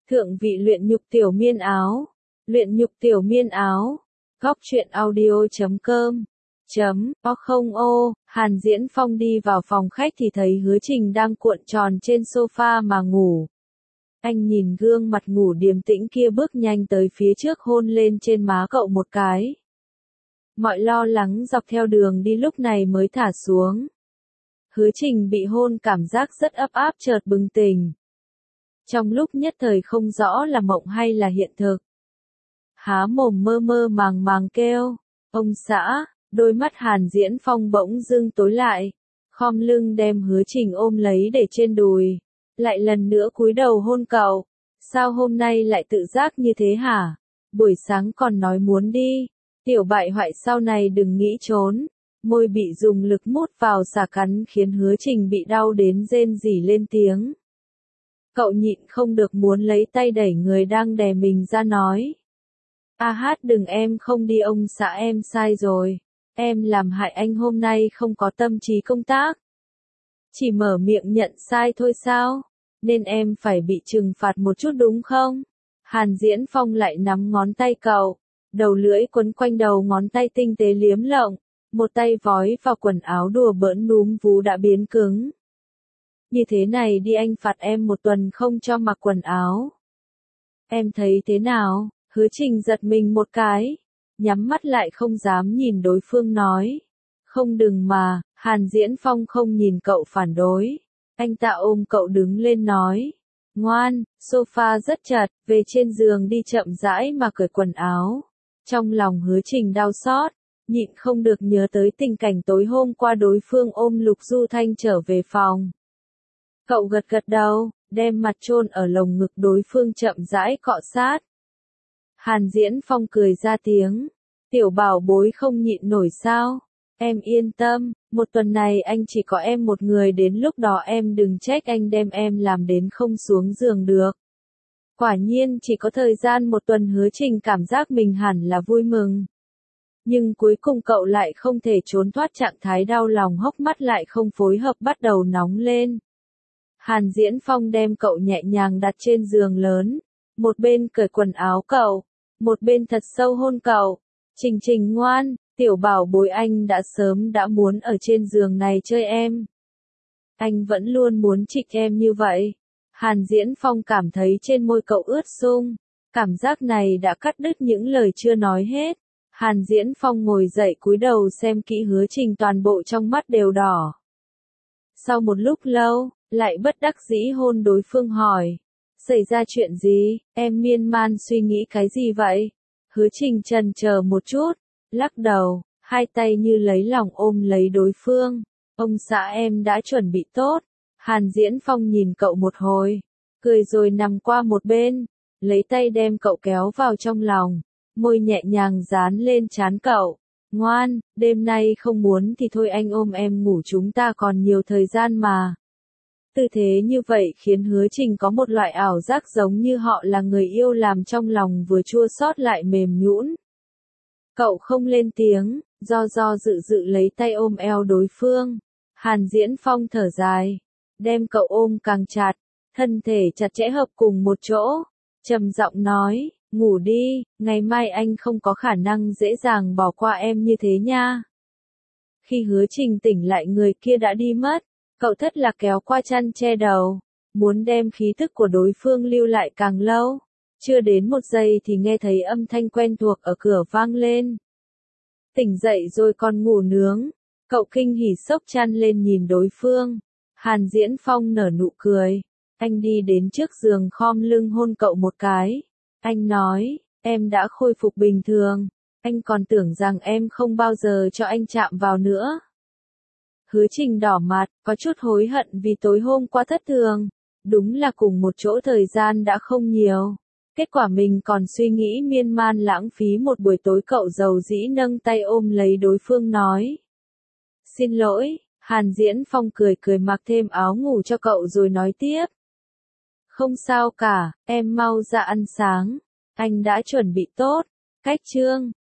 Thượng vị luyện nhục tiểu miên áo. Luyện nhục tiểu miên áo. Góc truyện audio.com. Không ô, Hàn Diễn Phong đi vào phòng khách thì thấy Hứa Trình đang cuộn tròn trên sofa mà ngủ. Anh nhìn gương mặt ngủ điềm tĩnh kia bước nhanh tới phía trước hôn lên trên má cậu một cái. Mọi lo lắng dọc theo đường đi lúc này mới thả xuống. Hứa Trình bị hôn cảm giác rất ấp áp chợt bừng tỉnh. Trong lúc nhất thời không rõ là mộng hay là hiện thực. Há mồm mơ mơ màng màng kêu, ông xã, đôi mắt Hàn Diễn Phong bỗng dưng tối lại, khom lưng đem Hứa Trình ôm lấy để trên đùi, lại lần nữa cúi đầu hôn cậu. Sao hôm nay lại tự giác như thế hả? Buổi sáng còn nói muốn đi, tiểu bại hoại sau này đừng nghĩ trốn. Môi bị dùng lực mút vào xả cắn khiến Hứa Trình bị đau đến rên rỉ lên tiếng. Cậu nhịn không được muốn lấy tay đẩy người đang đè mình ra nói. Đừng, em không đi ông xã, em sai rồi. Em làm hại anh hôm nay không có tâm trí công tác. Chỉ mở miệng nhận sai thôi sao? Nên em phải bị trừng phạt một chút đúng không? Hàn Diễn Phong lại nắm ngón tay cậu, đầu lưỡi quấn quanh đầu ngón tay tinh tế liếm lộng, một tay vói vào quần áo đùa bỡn núm vú đã biến cứng. Như thế này đi, anh phạt em 1 tuần không cho mặc quần áo. Em thấy thế nào? Hứa Trình giật mình một cái, nhắm mắt lại không dám nhìn đối phương nói. Không, đừng mà. Hàn Diễn Phong không nhìn cậu phản đối. Anh ta ôm cậu đứng lên nói. Ngoan, sofa rất chật, về trên giường đi chậm rãi mà cởi quần áo. Trong lòng Hứa Trình đau xót, nhịn không được nhớ tới tình cảnh tối hôm qua đối phương ôm Lục Du Thanh trở về phòng. Cậu gật gật đầu, đem mặt chôn ở lồng ngực đối phương chậm rãi cọ sát. Hàn Diễn Phong cười ra tiếng. Tiểu bảo bối không nhịn nổi sao? Em yên tâm, 1 tuần này anh chỉ có em một người, đến lúc đó em đừng trách anh đem em làm đến không xuống giường được. Quả nhiên chỉ có thời gian 1 tuần, Hứa Trình cảm giác mình hẳn là vui mừng. Nhưng cuối cùng cậu lại không thể trốn thoát trạng thái đau lòng, hốc mắt lại không phối hợp bắt đầu nóng lên. Hàn Diễn Phong đem cậu nhẹ nhàng đặt trên giường lớn, một bên cởi quần áo cậu, một bên thật sâu hôn cậu. Trình Trình ngoan, tiểu bảo bối, anh đã sớm đã muốn ở trên giường này chơi em. Anh vẫn luôn muốn trịch em như vậy. Hàn Diễn Phong cảm thấy trên môi cậu ướt sũng, cảm giác này đã cắt đứt những lời chưa nói hết. Hàn Diễn Phong ngồi dậy cúi đầu xem kỹ Hứa Trình, toàn bộ trong mắt đều đỏ. Sau một lúc lâu, lại bất đắc dĩ hôn đối phương hỏi. Xảy ra chuyện gì? Em miên man suy nghĩ cái gì vậy? Hứa Trình chần chờ một chút, lắc đầu, hai tay như lấy lòng ôm lấy đối phương. Ông xã, em đã chuẩn bị tốt. Hàn Diễn Phong nhìn cậu một hồi, cười rồi nằm qua một bên, lấy tay đem cậu kéo vào trong lòng, môi nhẹ nhàng dán lên trán cậu. Ngoan, đêm nay không muốn thì thôi, anh ôm em ngủ, chúng ta còn nhiều thời gian mà. Tư thế như vậy khiến Hứa Trình có một loại ảo giác giống như họ là người yêu, làm trong lòng vừa chua xót lại mềm nhũn. Cậu không lên tiếng, do dự dự lấy tay ôm eo đối phương. Hàn Diễn Phong thở dài, đem cậu ôm càng chặt, thân thể chặt chẽ hợp cùng một chỗ, trầm giọng nói, ngủ đi, ngày mai anh không có khả năng dễ dàng bỏ qua em như thế nha. Khi Hứa Trình tỉnh lại, người kia đã đi mất. Cậu thất lạc kéo qua chăn che đầu, muốn đem khí thức của đối phương lưu lại càng lâu. Chưa đến 1 giây thì nghe thấy âm thanh quen thuộc ở cửa vang lên. Tỉnh dậy rồi còn ngủ nướng. Cậu kinh hỉ xốc chăn lên nhìn đối phương. Hàn Diễn Phong nở nụ cười. Anh đi đến trước giường khom lưng hôn cậu một cái. Anh nói, em đã khôi phục bình thường. Anh còn tưởng rằng em không bao giờ cho anh chạm vào nữa. Hứa Trình đỏ mặt, có chút hối hận vì tối hôm qua thất thường. Đúng là cùng một chỗ thời gian đã không nhiều. Kết quả mình còn suy nghĩ miên man lãng phí một buổi tối. Cậu dầu dĩ nâng tay ôm lấy đối phương nói. Xin lỗi. Hàn Diễn Phong cười cười mặc thêm áo ngủ cho cậu rồi nói tiếp. Không sao cả, em mau ra ăn sáng. Anh đã chuẩn bị tốt. Cách chương.